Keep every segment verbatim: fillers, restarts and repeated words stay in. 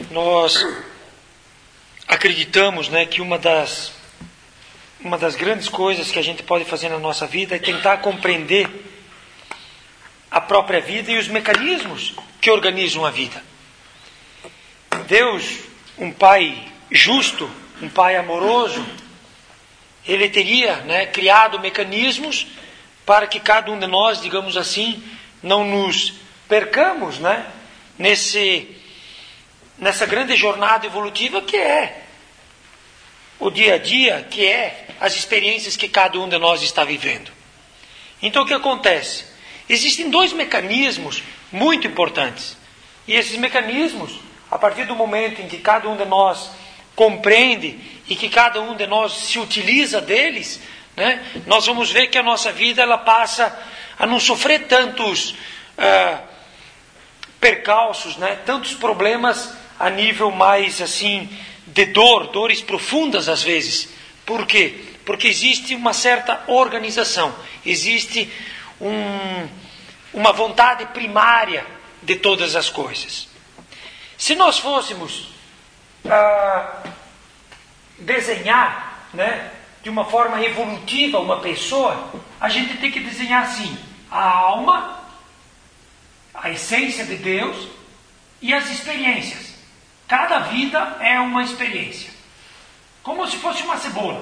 Nós acreditamos, né, que uma das, uma das grandes coisas que a gente pode fazer na nossa vida é tentar compreender a própria vida e os mecanismos que organizam a vida. Deus, um Pai justo, um Pai amoroso, Ele teria, né, criado mecanismos para que cada um de nós, digamos assim, não nos percamos, né, nesse, nessa grande jornada evolutiva que é o dia a dia, que é as experiências que cada um de nós está vivendo. Então o que acontece? Existem dois mecanismos muito importantes. E esses mecanismos, a partir do momento em que cada um de nós compreende e que cada um de nós se utiliza deles, né, nós vamos ver que a nossa vida ela passa a não sofrer tantos uh, percalços, né, tantos problemas a nível mais assim de dor, dores profundas às vezes. Por quê? Porque existe uma certa organização, existe um, uma vontade primária de todas as coisas. Se nós fôssemos uh, desenhar, né, de uma forma evolutiva uma pessoa, a gente tem que desenhar assim: a alma, a essência de Deus e as experiências. Cada vida é uma experiência, como se fosse uma cebola.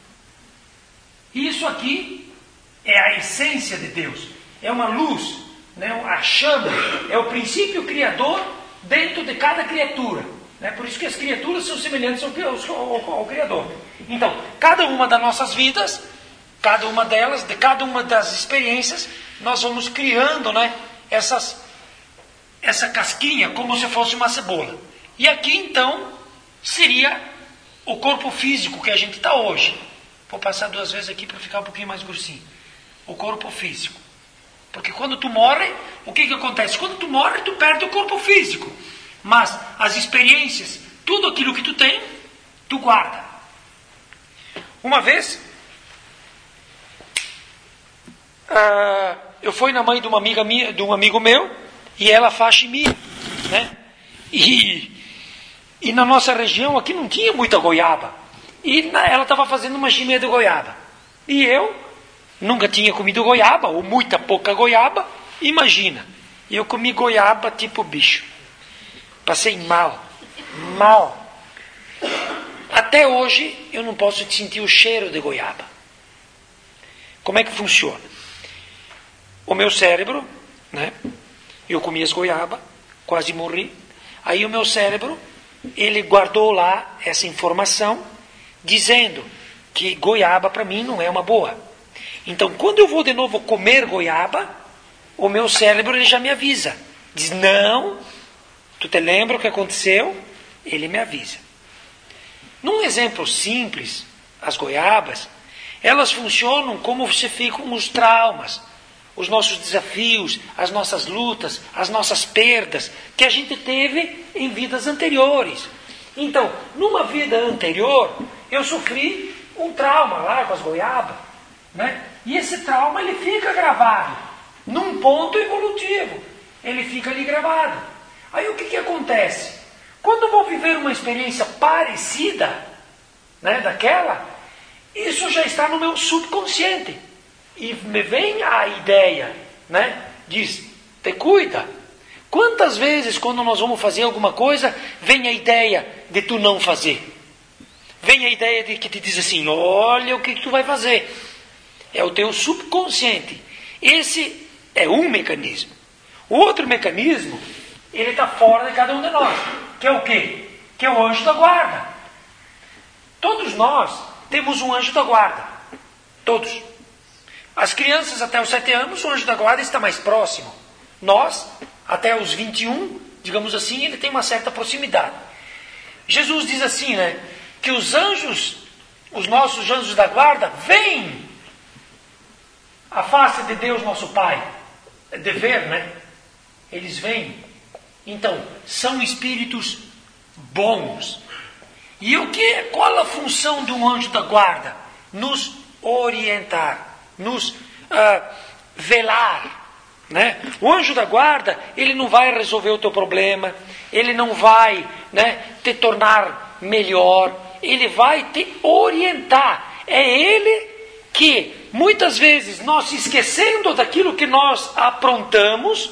Isso aqui é a essência de Deus, é uma luz, né, a chama, é o princípio criador dentro de cada criatura. Né? Por isso que as criaturas são semelhantes ao, ao, ao Criador. Então, cada uma das nossas vidas, cada uma delas, de cada uma das experiências, nós vamos criando, né, essas, essa casquinha como se fosse uma cebola. E aqui então seria o corpo físico que a gente está hoje. Vou passar duas vezes aqui para ficar um pouquinho mais grossinho. O corpo físico. Porque quando tu morre, o que, que acontece? Quando tu morre, tu perde o corpo físico. Mas as experiências, tudo aquilo que tu tem, tu guarda. Uma vez, uh, eu fui na mãe de uma amiga minha, de um amigo meu, e ela faz chimia, né? E, e na nossa região aqui não tinha muita goiaba. E na, ela estava fazendo uma chimia de goiaba. E eu nunca tinha comido goiaba, ou muita pouca goiaba. Imagina, eu comi goiaba tipo bicho. Passei mal, mal. Até hoje eu não posso sentir o cheiro de goiaba. Como é que funciona? O meu cérebro, né? Eu comi as goiaba, quase morri. Aí o meu cérebro, ele guardou lá essa informação, dizendo que goiaba para mim não é uma boa. Então, quando eu vou de novo comer goiaba, o meu cérebro ele já me avisa. Diz, não, tu te lembra o que aconteceu? Ele me avisa. Num exemplo simples, as goiabas, elas funcionam como se ficam os traumas, os nossos desafios, as nossas lutas, as nossas perdas que a gente teve em vidas anteriores. Então, numa vida anterior, eu sofri um trauma lá com as goiabas, né? E esse trauma ele fica gravado num ponto evolutivo. Ele fica ali gravado. Aí o que, que acontece? Quando eu vou viver uma experiência parecida, né, daquela, isso já está no meu subconsciente. E me vem a ideia, né? Diz, te cuida. Quantas vezes quando nós vamos fazer alguma coisa, vem a ideia de tu não fazer? Vem a ideia de que te diz assim, olha o que tu vai fazer. É o teu subconsciente. Esse é um mecanismo. O outro mecanismo, ele está fora de cada um de nós. Que é o quê? Que é o anjo da guarda. Todos nós temos um anjo da guarda. Todos. As crianças até os sete anos, o anjo da guarda está mais próximo. Nós, até os vinte e um, digamos assim, ele tem uma certa proximidade. Jesus diz assim, né? Que os anjos, os nossos anjos da guarda, veem a face de Deus nosso Pai. É dever, né? Eles veem. Então, são espíritos bons. E o que, qual a função de um anjo da guarda? Nos orientar. Nos uh, velar, Né? O anjo da guarda, ele não vai resolver o teu problema, ele não vai, né, te tornar melhor, ele vai te orientar. É ele que, muitas vezes, nós esquecendo daquilo que nós aprontamos,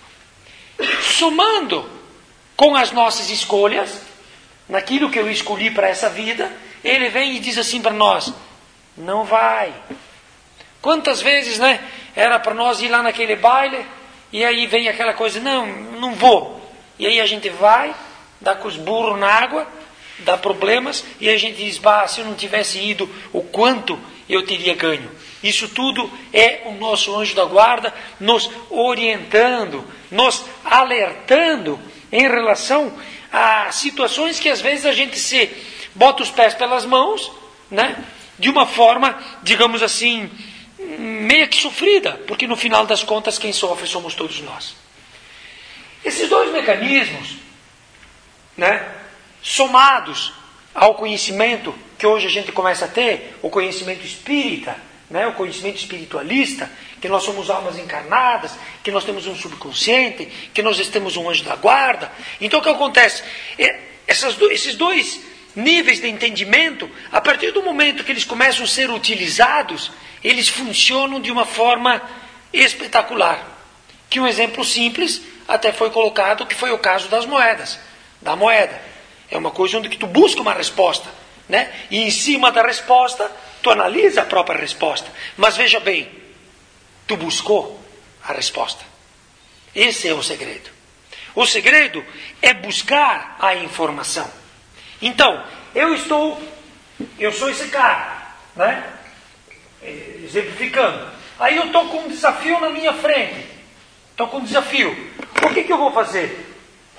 somando com as nossas escolhas, naquilo que eu escolhi para essa vida, ele vem e diz assim para nós, não vai. Quantas vezes, né, era para nós ir lá naquele baile, e aí vem aquela coisa, não, não vou. E aí a gente vai, dá com os burros na água, dá problemas, e a gente diz, bah, se eu não tivesse ido, o quanto eu teria ganho. Isso tudo é o nosso anjo da guarda nos orientando, nos alertando em relação a situações que às vezes a gente se bota os pés pelas mãos, né, de uma forma, digamos assim, meio que sofrida, porque no final das contas quem sofre somos todos nós. Esses dois mecanismos, né, somados ao conhecimento que hoje a gente começa a ter, o conhecimento espírita, né, o conhecimento espiritualista, que nós somos almas encarnadas, que nós temos um subconsciente, que nós temos um anjo da guarda. Então o que acontece? Essas do, esses dois níveis de entendimento, a partir do momento que eles começam a ser utilizados, eles funcionam de uma forma espetacular. Que um exemplo simples até foi colocado, que foi o caso das moedas, da moeda. É uma coisa onde que tu busca uma resposta, né? E em cima da resposta, tu analisa a própria resposta. Mas veja bem, tu buscou a resposta. Esse é o segredo. O segredo é buscar a informação. Então, eu estou, eu sou esse cara, né? Exemplificando. Aí eu estou com um desafio na minha frente. Estou com um desafio. O que, que eu vou fazer?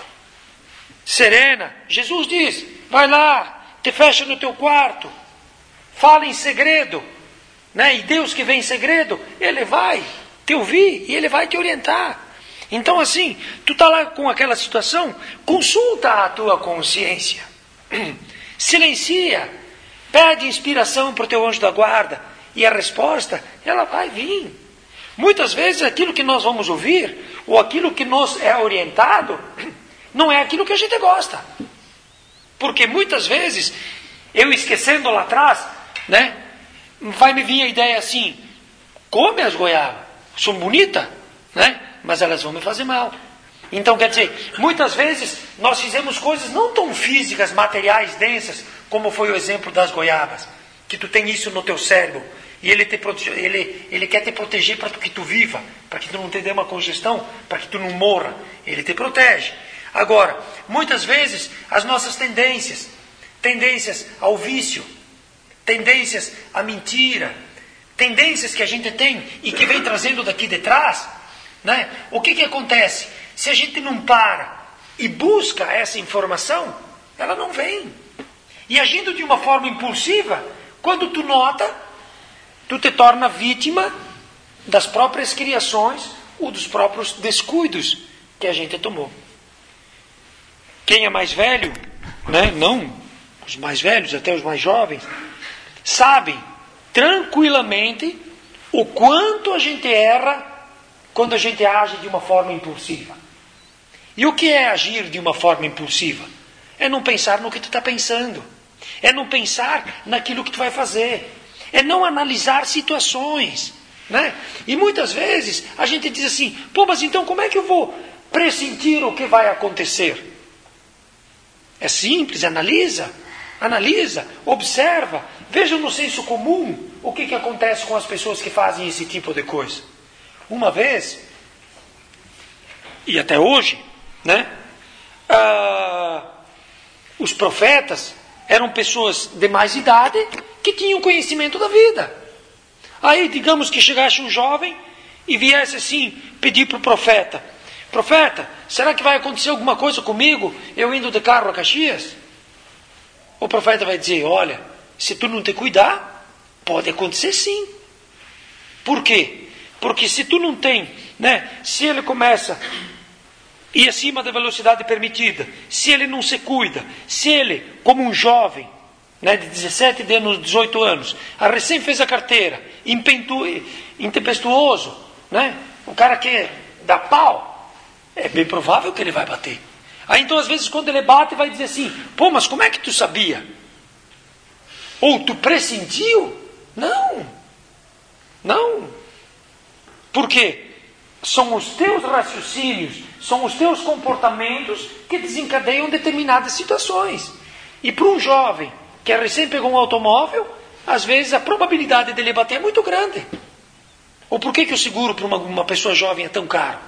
Serena. Jesus diz, vai lá, te fecha no teu quarto, fala em segredo, né? E Deus que vem em segredo, Ele vai te ouvir e Ele vai te orientar. Então assim, tu está lá com aquela situação, consulta a tua consciência, silencia, pede inspiração para o teu anjo da guarda, e a resposta, ela vai vir. Muitas vezes aquilo que nós vamos ouvir, ou aquilo que nos é orientado, não é aquilo que a gente gosta. Porque muitas vezes, eu esquecendo lá atrás, né, vai me vir a ideia assim, come as goiabas, são bonitas, né, mas elas vão me fazer mal. Então, quer dizer, muitas vezes nós fizemos coisas não tão físicas, materiais, densas, como foi o exemplo das goiabas, que tu tem isso no teu cérebro, e ele, te protege, ele, ele quer te proteger para que tu viva, para que tu não te dê uma congestão, para que tu não morra, ele te protege. Agora, muitas vezes, as nossas tendências, tendências ao vício, tendências à mentira, tendências que a gente tem e que vem trazendo daqui de trás, né? O que que acontece? Se a gente não para e busca essa informação, ela não vem. E agindo de uma forma impulsiva, quando tu nota, tu te torna vítima das próprias criações ou dos próprios descuidos que a gente tomou. Quem é mais velho, né? Não os mais velhos, até os mais jovens, sabem tranquilamente o quanto a gente erra quando a gente age de uma forma impulsiva. E o que é agir de uma forma impulsiva? É não pensar no que tu está pensando. É não pensar naquilo que tu vai fazer. É não analisar situações, né? E muitas vezes a gente diz assim, pô, mas então como é que eu vou pressentir o que vai acontecer? É simples, analisa, analisa, observa, veja no senso comum o que, que acontece com as pessoas que fazem esse tipo de coisa. Uma vez, e até hoje, né, ah, os profetas eram pessoas de mais idade que tinham conhecimento da vida. Aí, digamos que chegasse um jovem e viesse assim, pedir para o profeta, profeta, será que vai acontecer alguma coisa comigo, eu indo de carro a Caxias? O profeta vai dizer, olha, se tu não te cuidar, pode acontecer sim. Por quê? Porque se tu não tem, né, se ele começa a ir acima da velocidade permitida, se ele não se cuida, se ele, como um jovem, né, de dezessete anos, dezoito anos, a recém fez a carteira, impetuoso, intempestuoso, né, o cara que dá pau, é bem provável que ele vai bater. Aí então às vezes quando ele bate vai dizer assim, pô, mas como é que tu sabia? Ou tu pressentiu? Não, não. Por quê? São os teus raciocínios, são os teus comportamentos que desencadeiam determinadas situações. E para um jovem que recém pegou um automóvel, às vezes a probabilidade dele bater é muito grande. Ou por que, que o seguro para uma, uma pessoa jovem é tão caro?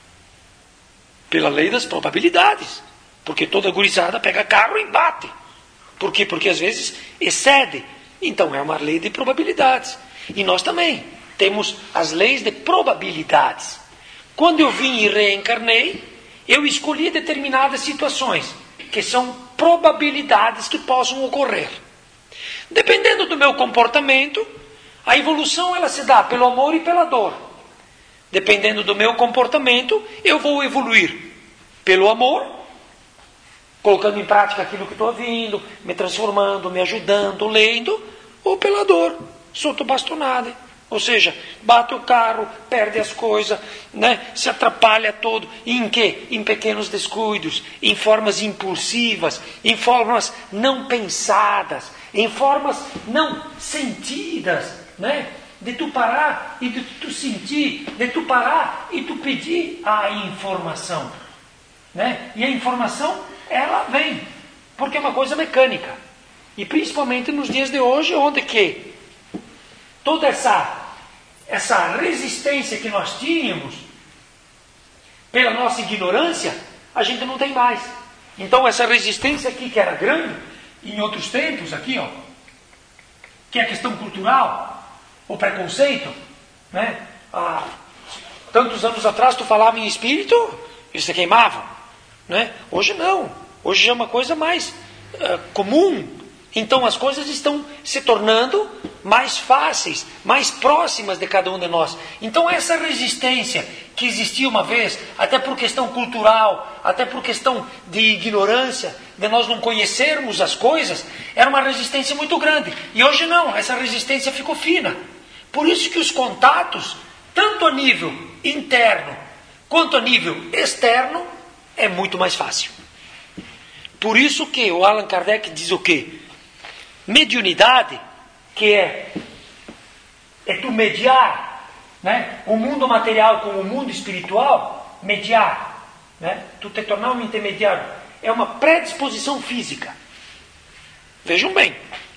Pela lei das probabilidades. Porque toda gurizada pega carro e bate. Por quê? Porque às vezes excede. Então é uma lei de probabilidades. E nós também temos as leis de probabilidades. Quando eu vim e reencarnei, eu escolhi determinadas situações, que são probabilidades que possam ocorrer. Dependendo do meu comportamento, a evolução ela se dá pelo amor e pela dor. Dependendo do meu comportamento, eu vou evoluir pelo amor, colocando em prática aquilo que estou ouvindo, me transformando, me ajudando, lendo, ou pela dor, solto bastonada. Ou seja, bate o carro, perde as coisas, né? Se atrapalha todo. Em quê? Em pequenos descuidos, em formas impulsivas, em formas não pensadas, em formas não sentidas, né? De tu parar e de tu sentir, de tu parar e tu pedir a informação, né? E a informação, ela vem, porque é uma coisa mecânica. E principalmente nos dias de hoje, onde que toda essa, essa resistência que nós tínhamos, pela nossa ignorância, a gente não tem mais. Então essa resistência aqui que era grande, em outros tempos aqui, ó, que é a questão cultural, o preconceito, né? Há tantos anos atrás tu falava em espírito, eles se queimavam, né? Hoje não, hoje é uma coisa mais uh, comum. Então as coisas estão se tornando mais fáceis, mais próximas de cada um de nós. Então essa resistência que existia uma vez, até por questão cultural, até por questão de ignorância, de nós não conhecermos as coisas, era uma resistência muito grande. E hoje não, essa resistência ficou fina. Por isso que os contatos, tanto a nível interno quanto a nível externo, é muito mais fácil. Por isso que o Allan Kardec diz o quê? Mediunidade, que é, é tu mediar, né, o mundo material com o mundo espiritual, mediar, né, tu te tornar um intermediário, é uma predisposição física. Vejam bem,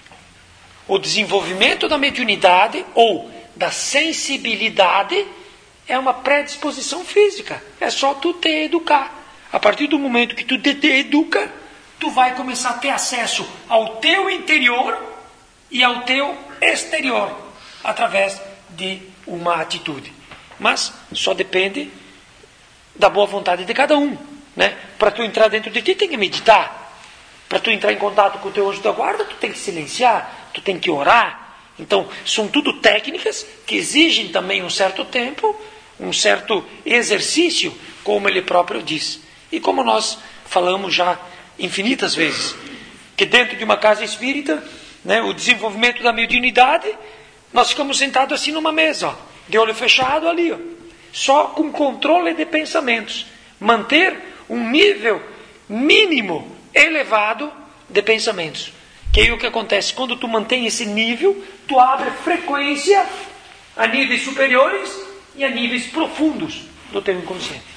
o desenvolvimento da mediunidade ou da sensibilidade é uma predisposição física, é só tu te educar. A partir do momento que tu te, te educa, tu vai começar a ter acesso ao teu interior e ao teu exterior, através de uma atitude. Mas só depende da boa vontade de cada um, né? Para tu entrar dentro de ti, tem que meditar. Para tu entrar em contato com o teu anjo da guarda, tu tem que silenciar, tu tem que orar. Então, são tudo técnicas que exigem também um certo tempo, um certo exercício, como ele próprio diz. E como nós falamos já infinitas vezes, que dentro de uma casa espírita, né, o desenvolvimento da mediunidade, nós ficamos sentados assim numa mesa, ó, de olho fechado ali, ó, só com controle de pensamentos, manter um nível mínimo elevado de pensamentos. Que aí o que acontece? Quando tu mantém esse nível, tu abre frequência a níveis superiores e a níveis profundos do teu inconsciente.